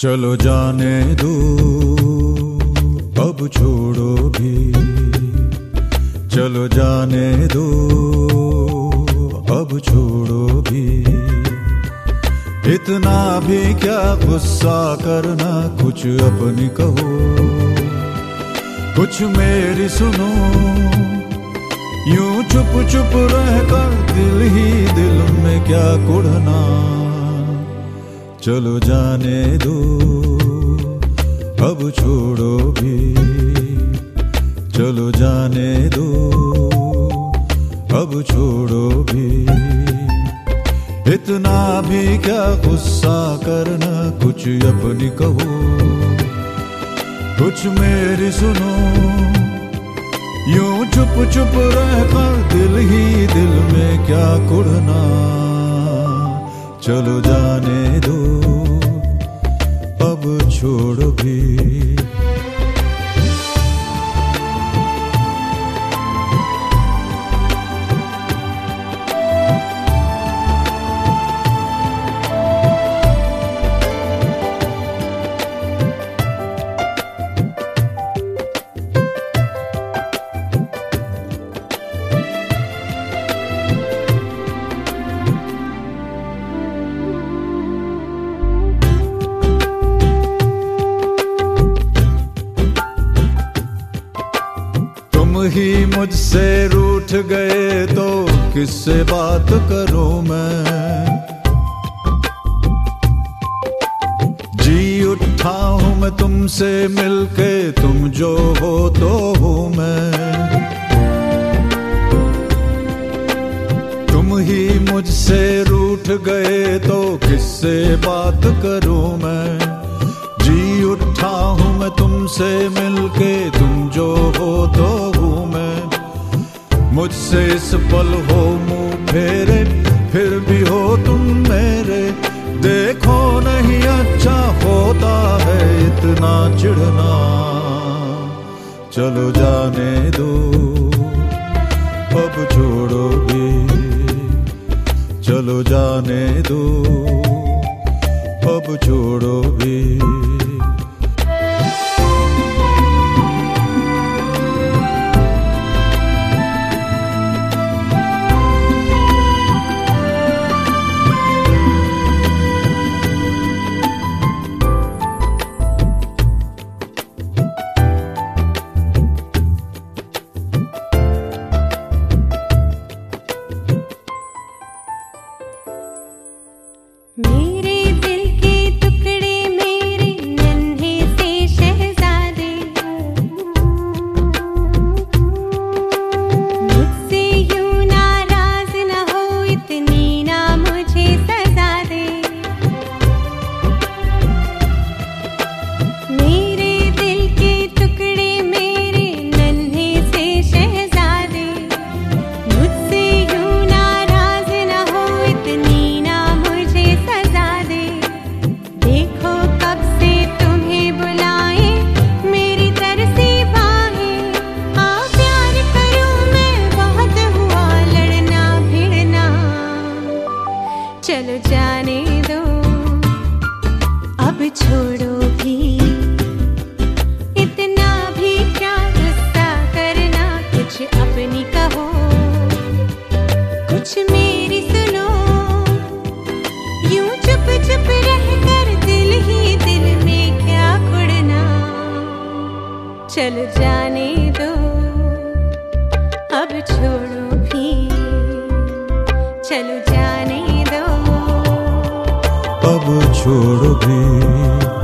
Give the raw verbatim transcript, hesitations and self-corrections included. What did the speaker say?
चलो जाने दो अब छोड़ो भी, चलो जाने दो अब छोड़ो भी। इतना भी क्या गुस्सा करना, कुछ अपनी कहो कुछ मेरी सुनो। यूं चुप चुप रहकर दिल ही दिल में क्या कुढ़ना। चलो जाने दो अब छोड़ो भी, चलो जाने दो अब छोड़ो भी। इतना भी क्या गुस्सा करना, कुछ अपनी कहो कुछ मेरी सुनो। यूं चुप चुप रहकर दिल ही दिल में क्या कुढ़ना। चलो जाने दो अब छोड़ो भी। तुम ही मुझसे रूठ गए तो किससे बात करूं मैं। जी उठा हूं मैं तुमसे मिलके, तुम जो हो तो हूं मैं। तुम ही मुझसे रूठ गए तो किससे बात करूं मैं। जी उठा हूं मैं तुमसे मिलके, तुम जो हो तो हूं मैं। मुझसे इस पल हो मुंह फेरे, फिर भी हो तुम मेरे। देखो नहीं अच्छा होता है इतना चिढ़ना। चलो जाने दो अब छोड़ो भी, चलो जाने दो अब छोड़ो भी। मेरे दिल के टुकड़े मेरे नन्हे से शहजादे, मुझसे यूं नाराज न हो, इतनी ना मुझे सजा दे। मेरे दिल के टुकड़े मेरे नन्हे से शहजादे, मुझसे यूं नाराज न हो, इतनी सजा दे। देखो कब से तुम्हें बुलाए मेरी तरसी बाहें। हाँ प्यार करूं मैं, बहुत हुआ लड़ना भिड़ना। चलो जाने दो अब छोड़ो भी। इतना भी क्या गुस्सा करना, कुछ अपनी कहो कुछ मेरी सुनो। यूं चुप चुप रहकर दिल ही दिल में क्या कुढ़ना। चलो जाने दो अब छोड़ो भी, चलो जाने दो अब छोड़ो भी।